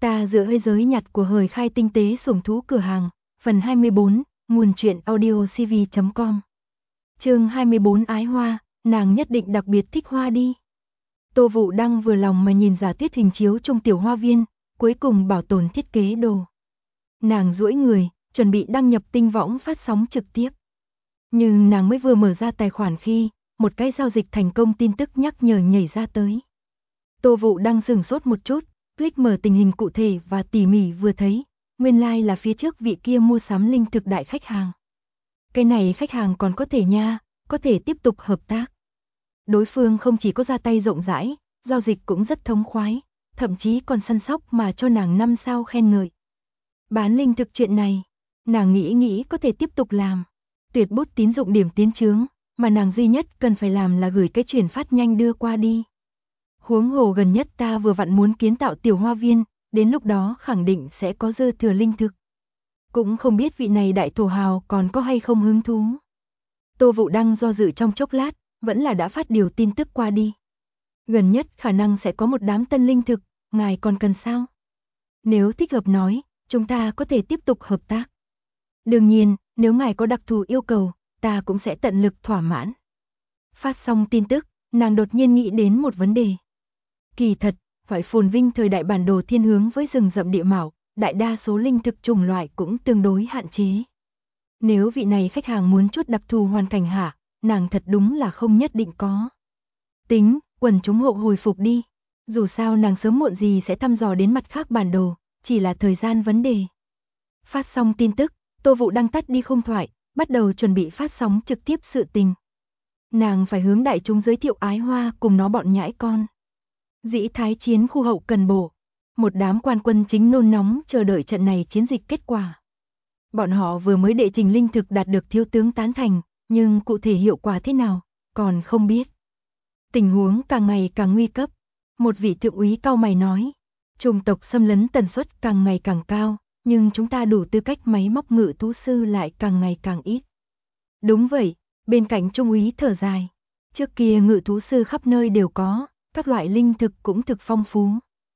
Ta giữa hơi giới nhặt của hời khai tinh tế sủng thú cửa hàng, phần 24, nguồn truyện audio cv.com. Chương 24 ái hoa, nàng nhất định đặc biệt thích hoa đi. Tô Vũ Đăng vừa lòng mà nhìn giả tuyết hình chiếu trong tiểu hoa viên, cuối cùng bảo tồn thiết kế đồ. Nàng duỗi người, chuẩn bị đăng nhập tinh võng phát sóng trực tiếp. Nhưng nàng mới vừa mở ra tài khoản khi, một cái giao dịch thành công tin tức nhắc nhở nhảy ra tới. Tô Vũ Đăng sửng sốt một chút, click mở tình hình cụ thể và tỉ mỉ vừa thấy, nguyên lai là phía trước vị kia mua sắm linh thực đại khách hàng. Cái này khách hàng còn có thể nha, có thể tiếp tục hợp tác. Đối phương không chỉ có ra tay rộng rãi, giao dịch cũng rất thống khoái, thậm chí còn săn sóc mà cho nàng 5 sao khen ngợi. Bán linh thực chuyện này, nàng nghĩ có thể tiếp tục làm. Tuyệt bút tín dụng điểm tiến chướng, mà nàng duy nhất cần phải làm là gửi cái chuyển phát nhanh đưa qua đi. Huống hồ gần nhất ta vừa vặn muốn kiến tạo tiểu hoa viên, đến lúc đó khẳng định sẽ có dư thừa linh thực. Cũng không biết vị này đại thổ hào còn có hay không hứng thú. Tô Vũ Đăng do dự trong chốc lát, vẫn là đã phát điều tin tức qua đi. Gần nhất khả năng sẽ có một đám tân linh thực, ngài còn cần sao? Nếu thích hợp nói, chúng ta có thể tiếp tục hợp tác. Đương nhiên, nếu ngài có đặc thù yêu cầu, ta cũng sẽ tận lực thỏa mãn. Phát xong tin tức, nàng đột nhiên nghĩ đến một vấn đề. Kỳ thật, phải phồn vinh thời đại bản đồ thiên hướng với rừng rậm địa mạo, đại đa số linh thực chủng loại cũng tương đối hạn chế. Nếu vị này khách hàng muốn chút đặc thù hoàn cảnh hạ, nàng thật đúng là không nhất định có. Tính, quần chúng hộ hồi phục đi. Dù sao nàng sớm muộn gì sẽ thăm dò đến mặt khác bản đồ, chỉ là thời gian vấn đề. Phát xong tin tức, Tô Vũ Đăng tắt đi không thoại, bắt đầu chuẩn bị phát sóng trực tiếp sự tình. Nàng phải hướng đại chúng giới thiệu ái hoa cùng nó bọn nhãi con. Dĩ Thái chiến khu hậu cần bộ, một đám quan quân chính nôn nóng chờ đợi trận này chiến dịch kết quả. Bọn họ vừa mới đệ trình linh thực đạt được thiếu tướng tán thành, nhưng cụ thể hiệu quả thế nào, còn không biết. Tình huống càng ngày càng nguy cấp. Một vị thượng úy cau mày nói, chủng tộc xâm lấn tần suất càng ngày càng cao, nhưng chúng ta đủ tư cách máy móc ngự thú sư lại càng ngày càng ít. Đúng vậy, bên cạnh trung úy thở dài. Trước kia ngự thú sư khắp nơi đều có, các loại linh thực cũng thực phong phú.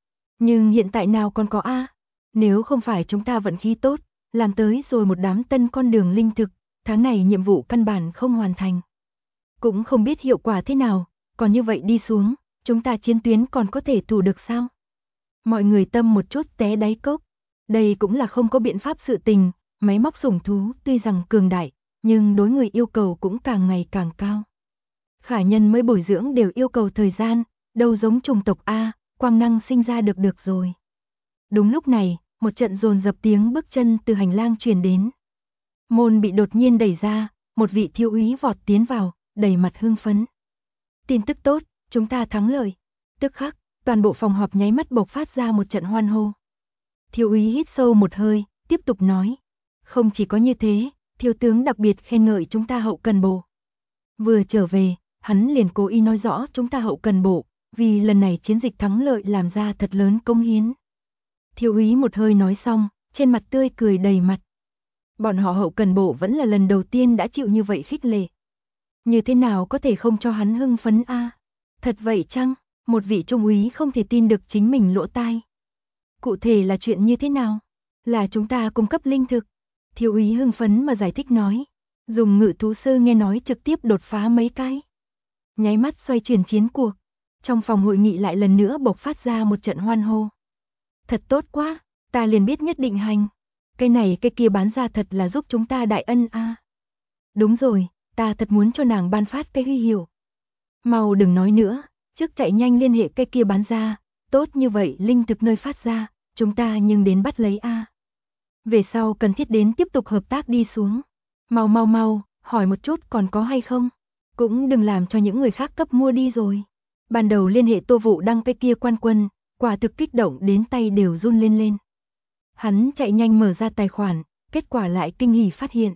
Nhưng hiện tại nào còn có a? Nếu không phải chúng ta vận khí tốt, làm tới rồi một đám tân con đường linh thực, tháng này nhiệm vụ căn bản không hoàn thành. Cũng không biết hiệu quả thế nào, còn như vậy đi xuống, chúng ta chiến tuyến còn có thể thủ được sao? Mọi người tâm một chút té đáy cốc. Đây cũng là không có biện pháp sự tình, máy móc sủng thú tuy rằng cường đại, nhưng đối người yêu cầu cũng càng ngày càng cao. Khả nhân mới bồi dưỡng đều yêu cầu thời gian, đâu giống chủng tộc A, quang năng sinh ra được rồi. Đúng lúc này, một trận dồn dập tiếng bước chân từ hành lang truyền đến. Môn bị đột nhiên đẩy ra, một vị thiếu úy vọt tiến vào, đầy mặt hưng phấn. Tin tức tốt, chúng ta thắng lợi. Tức khắc, toàn bộ phòng họp nháy mắt bộc phát ra một trận hoan hô. Thiếu úy hít sâu một hơi, tiếp tục nói. Không chỉ có như thế, thiếu tướng đặc biệt khen ngợi chúng ta hậu cần bộ. Vừa trở về, hắn liền cố ý nói rõ chúng ta hậu cần bộ, vì lần này chiến dịch thắng lợi làm ra thật lớn công hiến. Thiếu úy một hơi nói xong, trên mặt tươi cười đầy mặt. Bọn họ hậu cần bộ vẫn là lần đầu tiên đã chịu như vậy khích lệ. Như thế nào có thể không cho hắn hưng phấn a? Thật vậy chăng? Một vị trung úy không thể tin được chính mình lỗ tai. Cụ thể là chuyện như thế nào? Là chúng ta cung cấp linh thực. Thiếu úy hưng phấn mà giải thích nói. Dùng ngự thú sư nghe nói trực tiếp đột phá mấy cái. Nháy mắt xoay chuyển chiến cuộc. Trong phòng hội nghị lại lần nữa bộc phát ra một trận hoan hô. Thật tốt quá, ta liền biết nhất định hành. Cái này cái kia bán ra thật là giúp chúng ta đại ân a. Đúng rồi, ta thật muốn cho nàng ban phát cái huy hiệu. Mau đừng nói nữa, trước chạy nhanh liên hệ cái kia bán ra, tốt như vậy linh thực nơi phát ra, chúng ta nhưng đến bắt lấy a. Về sau cần thiết đến tiếp tục hợp tác đi xuống. Mau, hỏi một chút còn có hay không? Cũng đừng làm cho những người khác cấp mua đi rồi. Ban đầu liên hệ Tô Vũ Đăng cái kia quan quân, quả thực kích động đến tay đều run lên. Hắn chạy nhanh mở ra tài khoản, kết quả lại kinh hỉ phát hiện.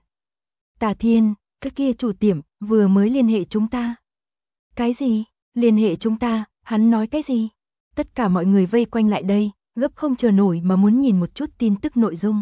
Tà Thiên, cái kia chủ tiệm, vừa mới liên hệ chúng ta. Cái gì? Liên hệ chúng ta, hắn nói cái gì? Tất cả mọi người vây quanh lại đây, gấp không chờ nổi mà muốn nhìn một chút tin tức nội dung.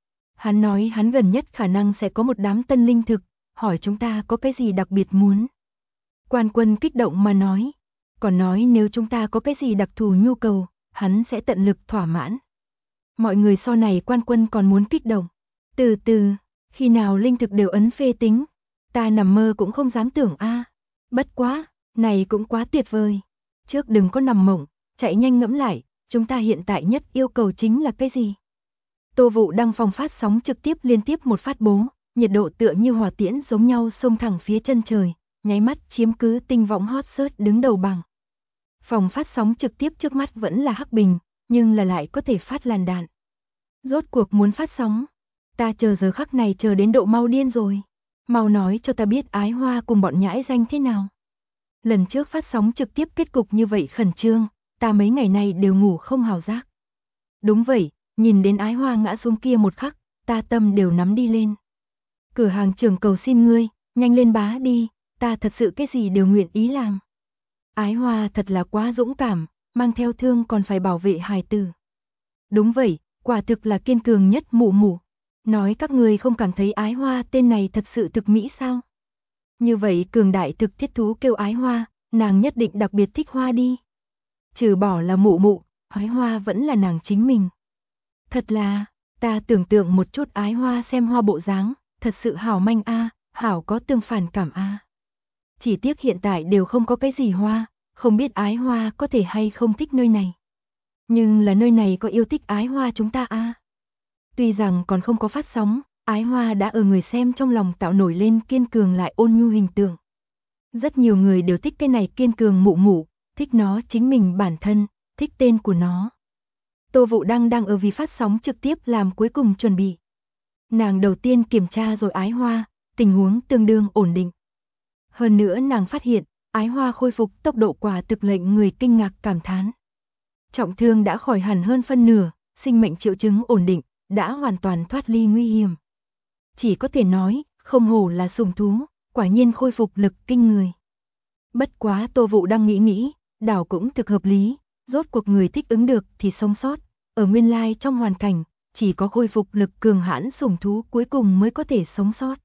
Hắn nói hắn gần nhất khả năng sẽ có một đám tân linh thực, hỏi chúng ta có cái gì đặc biệt muốn. Quan quân kích động mà nói, còn nói nếu chúng ta có cái gì đặc thù nhu cầu, hắn sẽ tận lực thỏa mãn. Mọi người sau này quan quân còn muốn kích động. Từ từ, khi nào linh thực đều ấn phê tính, ta nằm mơ cũng không dám tưởng a. Bất quá, này cũng quá tuyệt vời. Trước đừng có nằm mộng, chạy nhanh ngẫm lại, chúng ta hiện tại nhất yêu cầu chính là cái gì? Tô Vũ đăng phòng phát sóng trực tiếp liên tiếp một phát bố, nhiệt độ tựa như hỏa tiễn giống nhau xông thẳng phía chân trời, nháy mắt chiếm cứ tinh võng hot search đứng đầu bảng. Phòng phát sóng trực tiếp trước mắt vẫn là hắc bình, nhưng là lại có thể phát làn đạn. Rốt cuộc muốn phát sóng, ta chờ giờ khắc này chờ đến độ mau điên rồi. Mau nói cho ta biết Ái Hoa cùng bọn nhãi danh thế nào. Lần trước phát sóng trực tiếp kết cục như vậy khẩn trương, ta mấy ngày nay đều ngủ không hào giác. Đúng vậy, nhìn đến Ái Hoa ngã xuống kia một khắc, ta tâm đều nắm đi lên. Cửa hàng trưởng cầu xin ngươi, nhanh lên bá đi, ta thật sự cái gì đều nguyện ý làm. Ái Hoa thật là quá dũng cảm, mang theo thương còn phải bảo vệ hài tử. Đúng vậy, quả thực là kiên cường nhất mụ mụ. Nói các người không cảm thấy Ái Hoa tên này thật sự thực mỹ sao? Như vậy cường đại thực thiết thú kêu Ái Hoa, nàng nhất định đặc biệt thích hoa đi. Trừ bỏ là mụ mụ, Ái Hoa vẫn là nàng chính mình. Thật là, ta tưởng tượng một chút Ái Hoa xem hoa bộ dáng, thật sự hảo manh a, hảo có tương phản cảm a. Chỉ tiếc hiện tại đều không có cái gì hoa, không biết Ái Hoa có thể hay không thích nơi này. Nhưng là nơi này có yêu thích Ái Hoa chúng ta a. Tuy rằng còn không có phát sóng, Ái Hoa đã ở người xem trong lòng tạo nổi lên kiên cường lại ôn nhu hình tượng. Rất nhiều người đều thích cái này kiên cường mụ mụ, thích nó chính mình bản thân, thích tên của nó. Tô Vũ Đăng đang ở vì phát sóng trực tiếp làm cuối cùng chuẩn bị. Nàng đầu tiên kiểm tra rồi Ái Hoa, tình huống tương đương ổn định. Hơn nữa nàng phát hiện, Ái Hoa khôi phục tốc độ quả thực lệnh người kinh ngạc cảm thán. Trọng thương đã khỏi hẳn hơn phân nửa, sinh mệnh triệu chứng ổn định, đã hoàn toàn thoát ly nguy hiểm. Chỉ có thể nói, không hổ là sủng thú, quả nhiên khôi phục lực kinh người. Bất quá Tô Vũ Đăng nghĩ, đảo cũng thực hợp lý, rốt cuộc người thích ứng được thì sống sót, ở nguyên lai trong hoàn cảnh, chỉ có khôi phục lực cường hãn sủng thú cuối cùng mới có thể sống sót.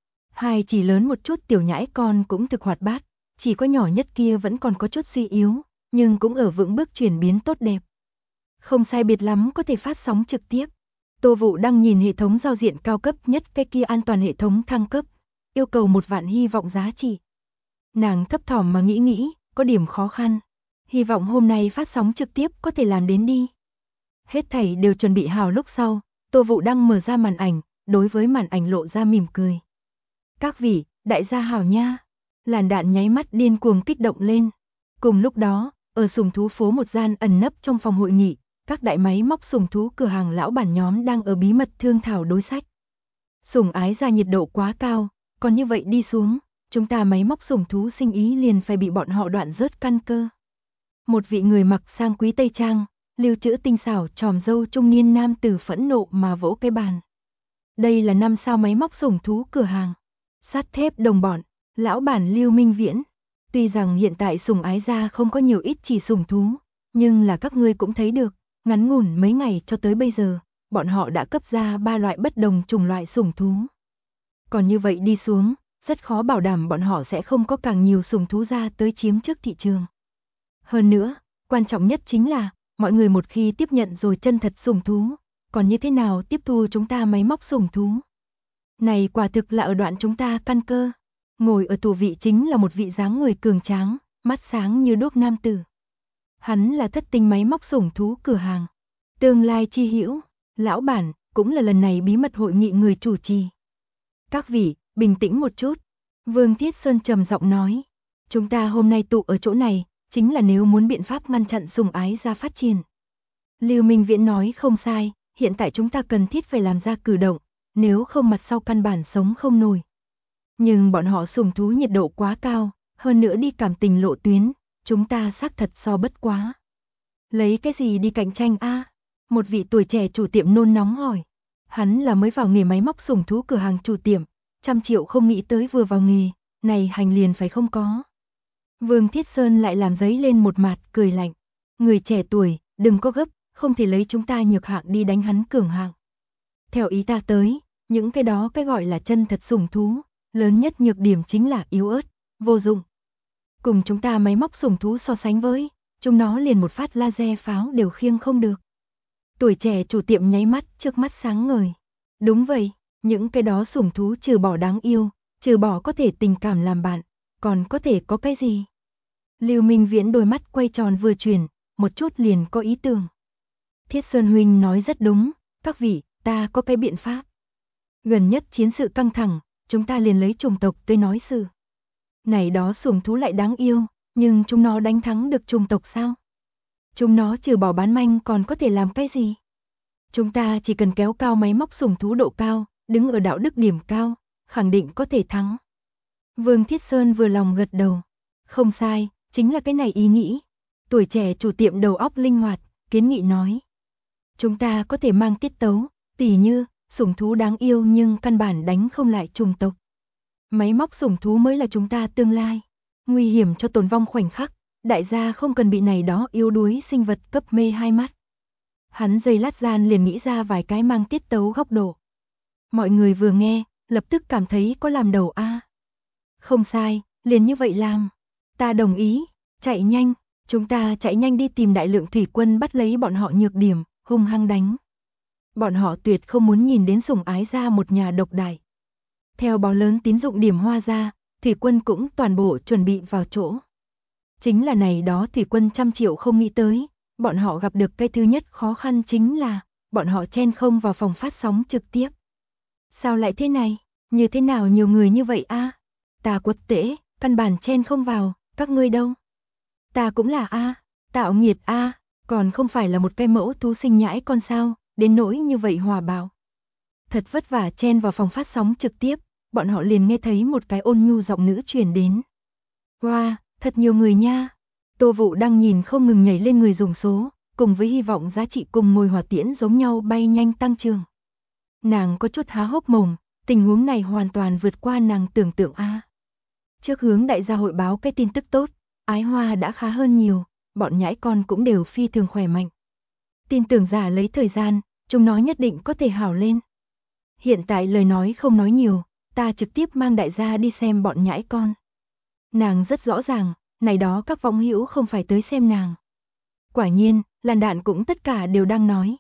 Hai chỉ lớn một chút tiểu nhãi con cũng thực hoạt bát, chỉ có nhỏ nhất kia vẫn còn có chút suy yếu, nhưng cũng ở vững bước chuyển biến tốt đẹp. Không sai biệt lắm có thể phát sóng trực tiếp. Tô Vũ Đăng nhìn hệ thống giao diện cao cấp nhất cái kia an toàn hệ thống thăng cấp, yêu cầu 1 vạn hy vọng giá trị. Nàng thấp thỏm mà nghĩ, có điểm khó khăn. Hy vọng hôm nay phát sóng trực tiếp có thể làm đến đi. Hết thảy đều chuẩn bị hào lúc sau, Tô Vũ Đăng mở ra màn ảnh, đối với màn ảnh lộ ra mỉm cười. Các vị, đại gia hảo nha. Làn đạn nháy mắt điên cuồng kích động lên. Cùng lúc đó, ở sủng thú phố một gian ẩn nấp trong phòng hội nghị, các đại máy móc sủng thú cửa hàng lão bản nhóm đang ở bí mật thương thảo đối sách. Sủng ái ra nhiệt độ quá cao, còn như vậy đi xuống, chúng ta máy móc sủng thú sinh ý liền phải bị bọn họ đoạn rớt căn cơ. Một vị người mặc sang quý tây trang, lưu trữ tinh xảo tròm râu trung niên nam tử phẫn nộ mà vỗ cái bàn. Đây là 5 sao máy móc sủng thú cửa hàng. Sắt thép đồng bọn, lão bản Lưu Minh Viễn. Tuy rằng hiện tại sủng ái gia không có nhiều ít chỉ sủng thú, nhưng là các ngươi cũng thấy được, ngắn ngủn mấy ngày cho tới bây giờ, bọn họ đã cấp ra 3 loại bất đồng chủng loại sủng thú. Còn như vậy đi xuống, rất khó bảo đảm bọn họ sẽ không có càng nhiều sủng thú ra tới chiếm trước thị trường. Hơn nữa, quan trọng nhất chính là, mọi người một khi tiếp nhận rồi chân thật sủng thú, còn như thế nào tiếp thu chúng ta máy móc sủng thú. Này quả thực là ở đoạn chúng ta căn cơ. Ngồi ở tủ vị chính là một vị dáng người cường tráng, mắt sáng như đuốc nam tử. Hắn là thất tinh máy móc sủng thú cửa hàng. Tương lai chi hữu, lão bản, cũng là lần này bí mật hội nghị người chủ trì. Các vị, bình tĩnh một chút. Vương Thiết Sơn trầm giọng nói. Chúng ta hôm nay tụ ở chỗ này, chính là nếu muốn biện pháp ngăn chặn sủng ái ra phát triển. Lưu Minh Viễn nói không sai, hiện tại chúng ta cần thiết phải làm ra cử động, nếu không mặt sau căn bản sống không nổi. Nhưng bọn họ sủng thú nhiệt độ quá cao, hơn nữa đi cảm tình lộ tuyến, chúng ta xác thật so bất quá. Lấy cái gì đi cạnh tranh a? Một vị tuổi trẻ chủ tiệm nôn nóng hỏi. Hắn là mới vào nghề máy móc sủng thú cửa hàng chủ tiệm, 100 triệu không nghĩ tới vừa vào nghề, này hành liền phải không có. Vương Thiết Sơn lại làm giấy lên một mặt cười lạnh. Người trẻ tuổi, đừng có gấp, không thể lấy chúng ta nhược hạng đi đánh hắn cường hạng. Theo ý ta tới, những cái đó cái gọi là chân thật sủng thú, lớn nhất nhược điểm chính là yếu ớt, vô dụng. Cùng chúng ta máy móc sủng thú so sánh với, chúng nó liền một phát laser pháo đều khiêng không được. Tuổi trẻ chủ tiệm nháy mắt, trước mắt sáng ngời. Đúng vậy, những cái đó sủng thú trừ bỏ đáng yêu, trừ bỏ có thể tình cảm làm bạn, còn có thể có cái gì? Lưu Minh Viễn đôi mắt quay tròn vừa chuyển, một chút liền có ý tưởng. Thiết Sơn huynh nói rất đúng, các vị, ta có cái biện pháp. Gần nhất chiến sự căng thẳng, chúng ta liền lấy chủng tộc tới nói sự. Này đó sủng thú lại đáng yêu, nhưng chúng nó đánh thắng được chủng tộc sao? Chúng nó trừ bỏ bán manh còn có thể làm cái gì? Chúng ta chỉ cần kéo cao máy móc sủng thú độ cao, đứng ở đạo đức điểm cao, khẳng định có thể thắng. Vương Thiết Sơn vừa lòng gật đầu. Không sai, chính là cái này ý nghĩ. Tuổi trẻ chủ tiệm đầu óc linh hoạt, kiến nghị nói. Chúng ta có thể mang tiết tấu, tỉ như, sủng thú đáng yêu nhưng căn bản đánh không lại chủng tộc. Máy móc sủng thú mới là chúng ta tương lai. Nguy hiểm cho tồn vong khoảnh khắc, đại gia không cần bị này đó yếu đuối sinh vật cấp mê hai mắt. Hắn giây lát gian liền nghĩ ra vài cái mang tiết tấu góc độ. Mọi người vừa nghe, lập tức cảm thấy có làm đầu a. Không sai, liền như vậy làm. Ta đồng ý, chạy nhanh, chúng ta chạy nhanh đi tìm đại lượng thủy quân bắt lấy bọn họ nhược điểm, hung hăng đánh. Bọn họ tuyệt không muốn nhìn đến sủng ái ra một nhà độc đại. Theo báo lớn tín dụng điểm hoa ra, thủy quân cũng toàn bộ chuẩn bị vào chỗ. Chính là này đó thủy quân trăm triệu không nghĩ tới, bọn họ gặp được cái thứ nhất khó khăn chính là, bọn họ chen không vào phòng phát sóng trực tiếp. Sao lại thế này, như thế nào nhiều người như vậy a? Ta quật tễ, căn bản chen không vào, các ngươi đâu? Ta cũng là a, tạo nghiệt a, còn không phải là một cái mẫu thú sinh nhãi con sao, đến nỗi như vậy hòa bạo. Thật vất vả chen vào phòng phát sóng trực tiếp, bọn họ liền nghe thấy một cái ôn nhu giọng nữ truyền đến. Wow, thật nhiều người nha. Tô Vũ đang nhìn không ngừng nhảy lên người dùng số, cùng với hy vọng giá trị cùng ngôi hỏa tiễn giống nhau bay nhanh tăng trưởng. Nàng có chút há hốc mồm, tình huống này hoàn toàn vượt qua nàng tưởng tượng a. Trước hướng đại gia hội báo cái tin tức tốt, Ái Hoa đã khá hơn nhiều, bọn nhãi con cũng đều phi thường khỏe mạnh. Tin tưởng giả lấy thời gian, chúng nó nhất định có thể hảo lên. Hiện tại lời nói không nói nhiều, ta trực tiếp mang đại gia đi xem bọn nhãi con. Nàng rất rõ ràng, này đó các vong hữu không phải tới xem nàng. Quả nhiên, làn đạn cũng tất cả đều đang nói.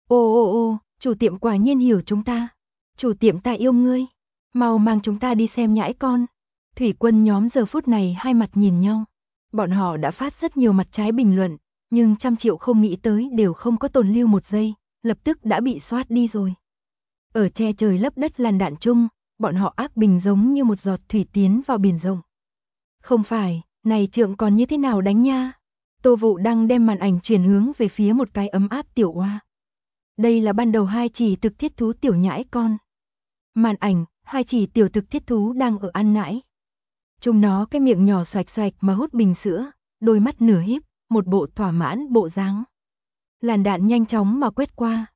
Ô, chủ tiệm quả nhiên hiểu chúng ta. Chủ tiệm ta yêu ngươi. Mau mang chúng ta đi xem nhãi con. Thủy quân nhóm giờ phút này hai mặt nhìn nhau. Bọn họ đã phát rất nhiều mặt trái bình luận, nhưng trăm triệu không nghĩ tới đều không có tồn lưu một giây, lập tức đã bị soát đi rồi. Ở che trời lấp đất làn đạn chung, bọn họ ác bình giống như một giọt thủy tiến vào biển rộng. Không phải, này trượng còn như thế nào đánh nha? Tô Vũ đang đem màn ảnh chuyển hướng về phía một cái ấm áp tiểu oa. Đây là ban đầu hai chỉ thực thiết thú tiểu nhãi con. Màn ảnh, hai chỉ tiểu thực thiết thú đang ở ăn nãi. Chúng nó cái miệng nhỏ xoạch xoạch mà hút bình sữa, đôi mắt nửa híp, một bộ thỏa mãn bộ dáng. Làn đạn nhanh chóng mà quét qua.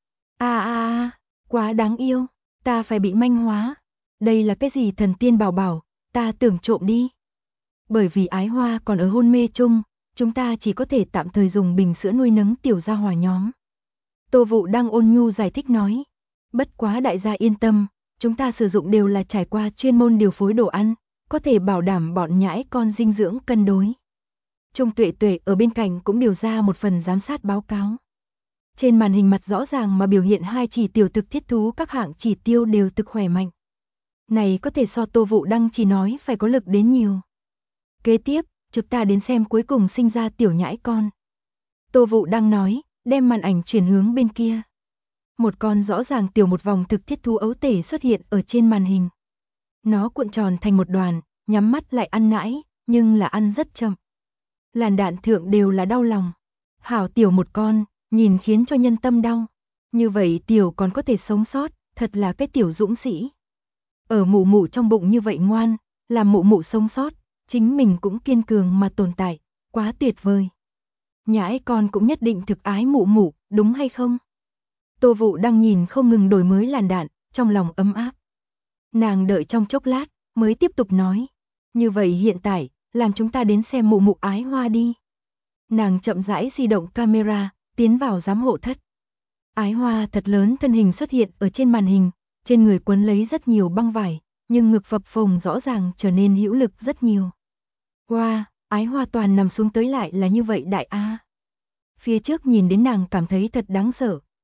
Quá đáng yêu, ta phải bị manh hóa. Đây là cái gì thần tiên bảo bảo, ta tưởng trộm đi. Bởi vì Ái Hoa còn ở hôn mê chung, chúng ta chỉ có thể tạm thời dùng bình sữa nuôi nấng tiểu gia hỏa nhóm. Tô Vũ đang ôn nhu giải thích nói. Bất quá đại gia yên tâm, chúng ta sử dụng đều là trải qua chuyên môn điều phối đồ ăn, có thể bảo đảm bọn nhãi con dinh dưỡng cân đối. Trung Tuệ Tuệ ở bên cạnh cũng điều ra một phần giám sát báo cáo. Trên màn hình mặt rõ ràng mà biểu hiện hai chỉ tiểu thực thiết thú các hạng chỉ tiêu đều thực khỏe mạnh. Này có thể so Tô Vũ Đăng chỉ nói phải có lực đến nhiều. Kế tiếp, chúng ta đến xem cuối cùng sinh ra tiểu nhãi con. Tô Vũ Đăng nói, đem màn ảnh chuyển hướng bên kia. Một con rõ ràng tiểu một vòng thực thiết thú ấu tể xuất hiện ở trên màn hình. Nó cuộn tròn thành một đoàn, nhắm mắt lại ăn nãi, nhưng là ăn rất chậm. Làn đạn thượng đều là đau lòng. Hảo tiểu một con, nhìn khiến cho nhân tâm đau. Như vậy tiểu còn có thể sống sót, thật là cái tiểu dũng sĩ. Ở mụ mụ trong bụng như vậy ngoan, làm mụ mụ sống sót, chính mình cũng kiên cường mà tồn tại, quá tuyệt vời. Nhãi con cũng nhất định thực ái mụ mụ, đúng hay không? Tô Vũ đang nhìn không ngừng đổi mới làn đạn, trong lòng ấm áp. Nàng đợi trong chốc lát, mới tiếp tục nói. Như vậy hiện tại, làm chúng ta đến xem mụ mụ Ái Hoa đi. Nàng chậm rãi di động camera, tiến vào giám hộ thất. Ái Hoa thật lớn thân hình xuất hiện ở trên màn hình, trên người quấn lấy rất nhiều băng vải, nhưng ngực phập phồng rõ ràng trở nên hữu lực rất nhiều. Wow, Ái Hoa toàn nằm xuống tới lại là như vậy đại a. Phía trước nhìn đến nàng cảm thấy thật đáng sợ,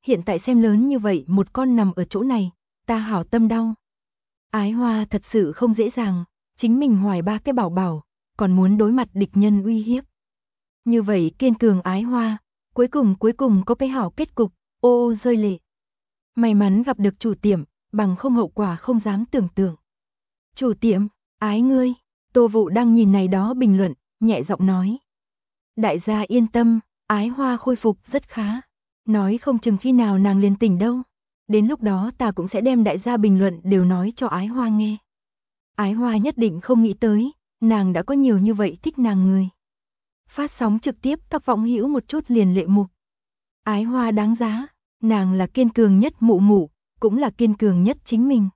hiện tại xem lớn như vậy một con nằm ở chỗ này, ta hảo tâm đau. Ái Hoa thật sự không dễ dàng, chính mình hoài 3 cái bảo bảo, còn muốn đối mặt địch nhân uy hiếp. Như vậy kiên cường Ái Hoa, cuối cùng có cái hảo kết cục, ô ô rơi lệ. May mắn gặp được chủ tiệm, bằng không hậu quả không dám tưởng tượng. Chủ tiệm, ái ngươi, Tô Vũ đang nhìn này đó bình luận, nhẹ giọng nói. Đại gia yên tâm, Ái Hoa khôi phục rất khá. Nói không chừng khi nào nàng liền tỉnh đâu. Đến lúc đó ta cũng sẽ đem đại gia bình luận đều nói cho Ái Hoa nghe. Ái Hoa nhất định không nghĩ tới, nàng đã có nhiều như vậy thích nàng người. Phát sóng trực tiếp các võng hữu một chút liền lệ mục. Ái Hoa đáng giá, nàng là kiên cường nhất mụ mụ, cũng là kiên cường nhất chính mình.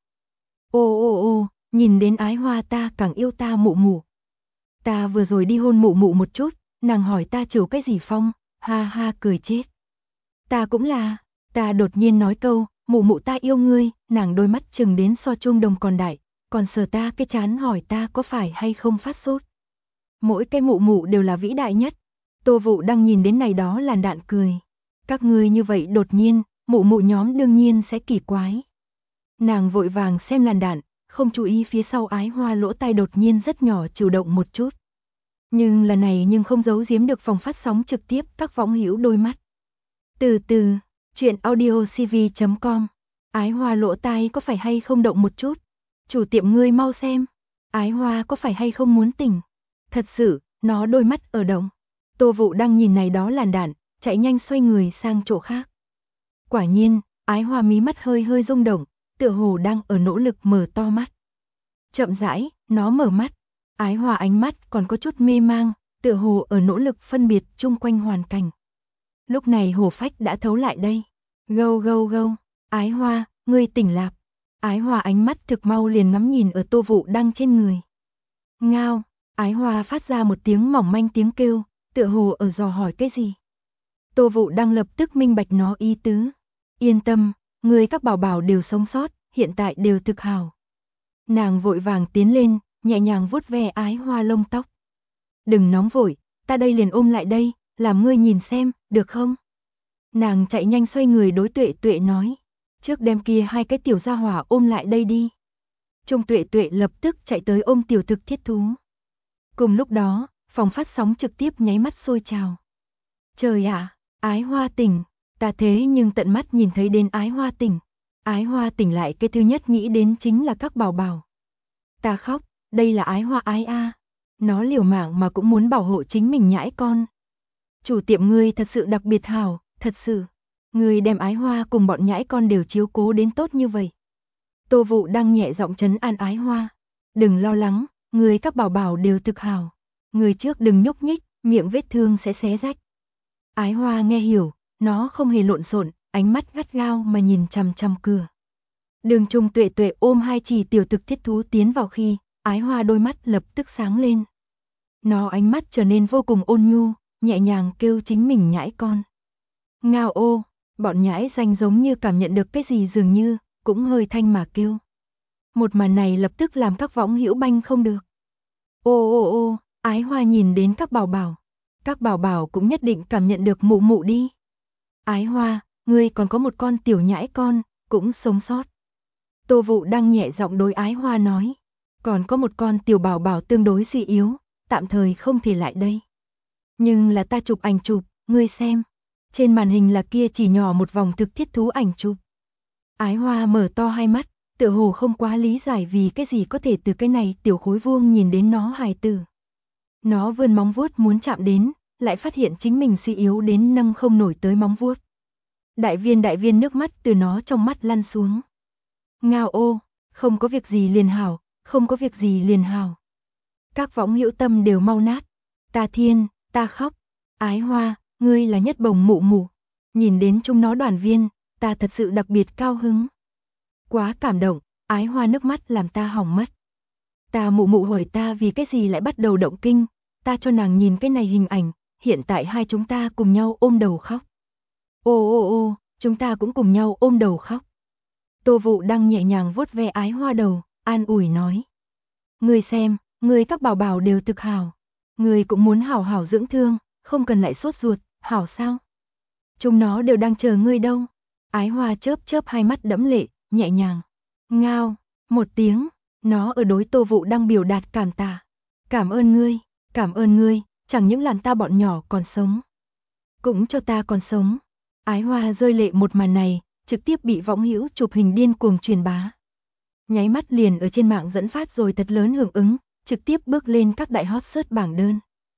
Ô, nhìn đến Ái Hoa ta càng yêu ta mụ mụ. Ta vừa rồi đi hôn mụ mụ một chút, nàng hỏi ta chịu cái gì phong, ha ha cười chết. Ta cũng là, ta đột nhiên nói câu, mụ mụ ta yêu ngươi, nàng đôi mắt chừng đến so trung đồng còn đại, còn sờ ta cái chán hỏi ta có phải hay không phát sốt. Mỗi cái mụ mụ đều là vĩ đại nhất. Tô Vũ đang nhìn đến này đó làn đạn cười. Các ngươi như vậy đột nhiên, mụ mụ nhóm đương nhiên sẽ kỳ quái. Nàng vội vàng xem làn đạn, không chú ý phía sau Ái Hoa lỗ tai đột nhiên rất nhỏ chịu động một chút. Nhưng lần này không giấu giếm được phòng phát sóng trực tiếp các võng hữu đôi mắt. Từ từ, chuyện audiocv.com. Ái Hoa lỗ tai có phải hay không động một chút? Chủ tiệm ngươi mau xem. Ái Hoa có phải hay không muốn tỉnh? Thật sự, nó đôi mắt ở động. Tô Vũ đang nhìn này đó làn đạn, chạy nhanh xoay người sang chỗ khác. Quả nhiên, Ái Hoa mí mắt hơi hơi rung động, tựa hồ đang ở nỗ lực mở to mắt. Chậm rãi, nó mở mắt. Ái Hoa ánh mắt còn có chút mê mang, tựa hồ ở nỗ lực phân biệt chung quanh hoàn cảnh. Lúc này Hồ Phách đã thấu lại đây. Gâu, Ái Hoa, ngươi tỉnh lạp. Ái Hoa ánh mắt thực mau liền ngắm nhìn ở Tô Vũ đang trên người. Ngao, Ái Hoa phát ra một tiếng mỏng manh tiếng kêu, tựa hồ ở dò hỏi cái gì. Tô Vũ đang lập tức minh bạch nó ý tứ. Yên tâm, người các bảo bảo đều sống sót, hiện tại đều thực hào. Nàng vội vàng tiến lên, nhẹ nhàng vuốt ve Ái Hoa lông tóc. Đừng nóng vội, ta đây liền ôm lại đây, làm ngươi nhìn xem, được không? Nàng chạy nhanh xoay người đối Tuệ Tuệ nói. Trước đem kia 2 cái tiểu gia hỏa ôm lại đây đi. Trung Tuệ Tuệ lập tức chạy tới ôm tiểu thực thiết thú. Cùng lúc đó, phòng phát sóng trực tiếp nháy mắt sôi trào. Trời ạ, Ái Hoa tỉnh, ta thế nhưng tận mắt nhìn thấy đến Ái Hoa tỉnh. Ái Hoa tỉnh lại cái thứ nhất nghĩ đến chính là các bảo bảo. Ta khóc, đây là Ái Hoa ái a. Nó liều mạng mà cũng muốn bảo hộ chính mình nhãi con. Chủ tiệm ngươi thật sự đặc biệt hảo, thật sự. Ngươi đem Ái Hoa cùng bọn nhãi con đều chiếu cố đến tốt như vậy. Tô Vũ đang nhẹ giọng trấn an Ái Hoa. Đừng lo lắng, ngươi các bảo bảo đều thực hảo. Ngươi trước đừng nhúc nhích, miệng vết thương sẽ xé rách. Ái Hoa nghe hiểu, nó không hề lộn xộn, ánh mắt gắt gao mà nhìn chằm chằm cửa. Đường Trung Tuệ Tuệ ôm 2 chỉ tiểu thực thiết thú tiến vào khi, Ái Hoa đôi mắt lập tức sáng lên. Nó ánh mắt trở nên vô cùng ôn nhu, nhẹ nhàng kêu chính mình nhãi con. Ngao ô, bọn nhãi danh giống như cảm nhận được cái gì dường như, cũng hơi thanh mà kêu. Một màn này lập tức làm các võng hữu banh không được. Ô, Ái Hoa nhìn đến các bảo bảo. Các bảo bảo cũng nhất định cảm nhận được mụ mụ đi. Ái Hoa, ngươi còn có một con tiểu nhãi con, cũng sống sót. Tô Vũ đang nhẹ giọng đối Ái Hoa nói. Còn có một con tiểu bảo bảo tương đối suy yếu, tạm thời không thể lại đây. Nhưng là ta chụp ảnh chụp, ngươi xem. Trên màn hình là kia chỉ nhỏ một vòng thực thiết thú ảnh chụp. Ái Hoa mở to hai mắt, tựa hồ không quá lý giải vì cái gì có thể từ cái này tiểu khối vuông nhìn đến nó hài tử. Nó vươn móng vuốt muốn chạm đến, lại phát hiện chính mình suy yếu đến nâng không nổi tới móng vuốt. Đại viên nước mắt từ nó trong mắt lăn xuống. Ngao ô, không có việc gì liền hảo, không có việc gì liền hảo. Các võng hữu tâm đều mau nát. Ta thiên, ta khóc. Ái Hoa, ngươi là nhất bồng mụ mụ. Nhìn đến chúng nó đoàn viên, ta thật sự đặc biệt cao hứng. Quá cảm động, Ái Hoa nước mắt làm ta hỏng mất. Ta mụ mụ hỏi ta vì cái gì lại bắt đầu động kinh, ta cho nàng nhìn cái này hình ảnh, hiện tại hai chúng ta cùng nhau ôm đầu khóc. Ô, chúng ta cũng cùng nhau ôm đầu khóc. Tô Vũ đang nhẹ nhàng vuốt ve Ái Hoa đầu, an ủi nói. Ngươi xem, ngươi các bảo bảo đều thực hảo. Ngươi cũng muốn hảo hảo dưỡng thương, không cần lại sốt ruột, hảo sao? Chúng nó đều đang chờ ngươi đâu. Ái Hoa chớp chớp hai mắt đẫm lệ, nhẹ nhàng. Ngao, một tiếng, nó ở đối Tô Vũ đang biểu đạt cảm tạ. Cảm ơn ngươi, chẳng những làm ta bọn nhỏ còn sống. Cũng cho ta còn sống. Ái Hoa rơi lệ một màn này, trực tiếp bị võng hữu chụp hình điên cuồng truyền bá. Nháy mắt liền ở trên mạng dẫn phát rồi thật lớn hưởng ứng, trực tiếp bước lên các đại hot search bảng đơn.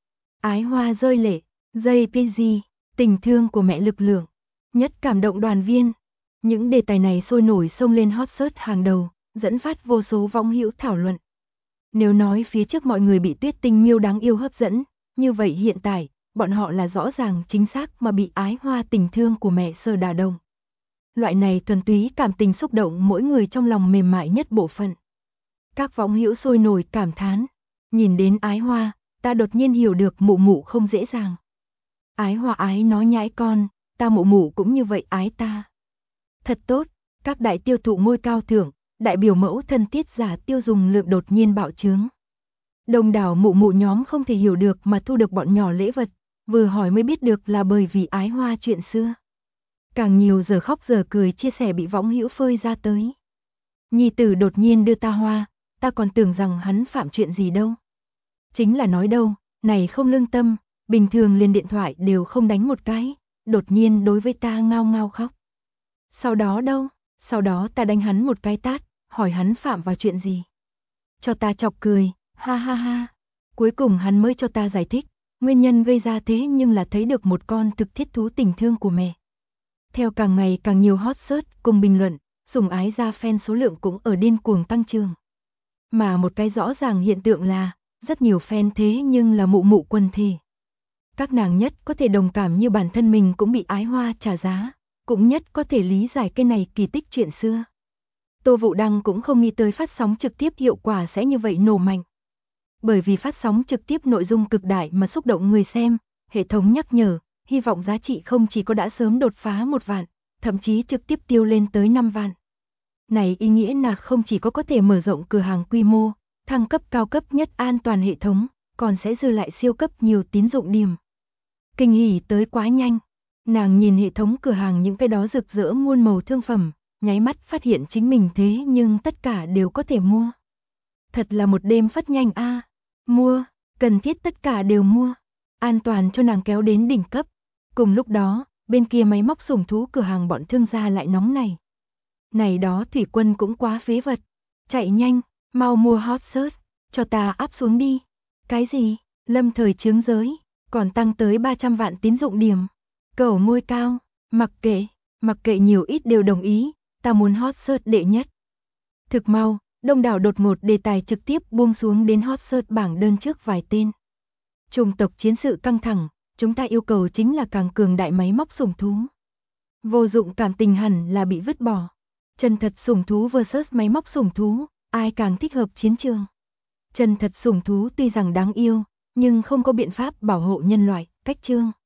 Ái Hoa rơi lệ, JPG, tình thương của mẹ lực lượng, nhất cảm động đoàn viên. Những đề tài này sôi nổi xông lên hot search hàng đầu, dẫn phát vô số võng hữu thảo luận. Nếu nói phía trước mọi người bị Tuyết Tinh Miêu đáng yêu hấp dẫn, như vậy hiện tại, bọn họ là rõ ràng chính xác mà bị Ái Hoa tình thương của mẹ sờ đả động. Loại này thuần túy cảm tình xúc động mỗi người trong lòng mềm mại nhất bộ phận. Các võng hữu sôi nổi cảm thán, nhìn đến Ái Hoa, ta đột nhiên hiểu được mụ mụ không dễ dàng. Ái Hoa ái nó nhãi con, ta mụ mụ cũng như vậy ái ta. Thật tốt, các đại tiêu thụ ngôi cao thưởng, đại biểu mẫu thân tiết giả tiêu dùng lượng đột nhiên bạo chướng. Đông đảo mụ mụ nhóm không thể hiểu được mà thu được bọn nhỏ lễ vật, vừa hỏi mới biết được là bởi vì Ái Hoa chuyện xưa. Càng nhiều giờ khóc giờ cười chia sẻ bị võng hữu phơi ra tới. Nhi tử đột nhiên đưa ta hoa, ta còn tưởng rằng hắn phạm chuyện gì đâu. Chính là nói đâu, này không lương tâm, bình thường liền điện thoại đều không đánh một cái, đột nhiên đối với ta ngao ngao khóc. Sau đó đâu, sau đó ta đánh hắn một cái tát, hỏi hắn phạm vào chuyện gì. Cho ta chọc cười, ha ha ha. Cuối cùng hắn mới cho ta giải thích, nguyên nhân gây ra thế nhưng là thấy được một con thực thiết thú tình thương của mẹ. Theo càng ngày càng nhiều hot search cùng bình luận, sủng ái ra fan số lượng cũng ở điên cuồng tăng trưởng. Mà một cái rõ ràng hiện tượng là, rất nhiều fan thế nhưng là mụ mụ quần thể. Các nàng nhất có thể đồng cảm như bản thân mình cũng bị Ái Hoa trả giá, cũng nhất có thể lý giải cái này kỳ tích chuyện xưa. Tô Vũ Đăng cũng không nghĩ tới phát sóng trực tiếp hiệu quả sẽ như vậy nổ mạnh. Bởi vì phát sóng trực tiếp nội dung cực đại mà xúc động người xem, hệ thống nhắc nhở, hy vọng giá trị không chỉ có đã sớm đột phá 1 vạn, thậm chí trực tiếp tiêu lên tới 5 vạn. Này ý nghĩa là không chỉ có thể mở rộng cửa hàng quy mô, thăng cấp cao cấp nhất an toàn hệ thống, còn sẽ dư lại siêu cấp nhiều tín dụng điểm. Kinh hỉ tới quá nhanh, nàng nhìn hệ thống cửa hàng những cái đó rực rỡ muôn màu thương phẩm, nháy mắt phát hiện chính mình thế nhưng tất cả đều có thể mua. Thật là một đêm phất nhanh a, mua, cần thiết tất cả đều mua, an toàn cho nàng kéo đến đỉnh cấp. Cùng lúc đó, bên kia máy móc sủng thú cửa hàng bọn thương gia lại nóng này. Này đó thủy quân cũng quá phế vật, chạy nhanh, mau mua hot search, cho ta áp xuống đi. Cái gì, lâm thời chướng giới, còn tăng tới 300 vạn tín dụng điểm. Cầu ngôi cao, mặc kệ nhiều ít đều đồng ý, ta muốn hot search đệ nhất. Thực mau, đông đảo đột ngột đề tài trực tiếp buông xuống đến hot search bảng đơn trước vài tên. Chủng tộc chiến sự căng thẳng, chúng ta yêu cầu chính là càng cường đại máy móc sủng thú. Vô dụng cảm tình hẳn là bị vứt bỏ. Chân thật sủng thú vs máy móc sủng thú, ai càng thích hợp chiến trường. Chân thật sủng thú tuy rằng đáng yêu, nhưng không có biện pháp bảo hộ nhân loại, cách chương.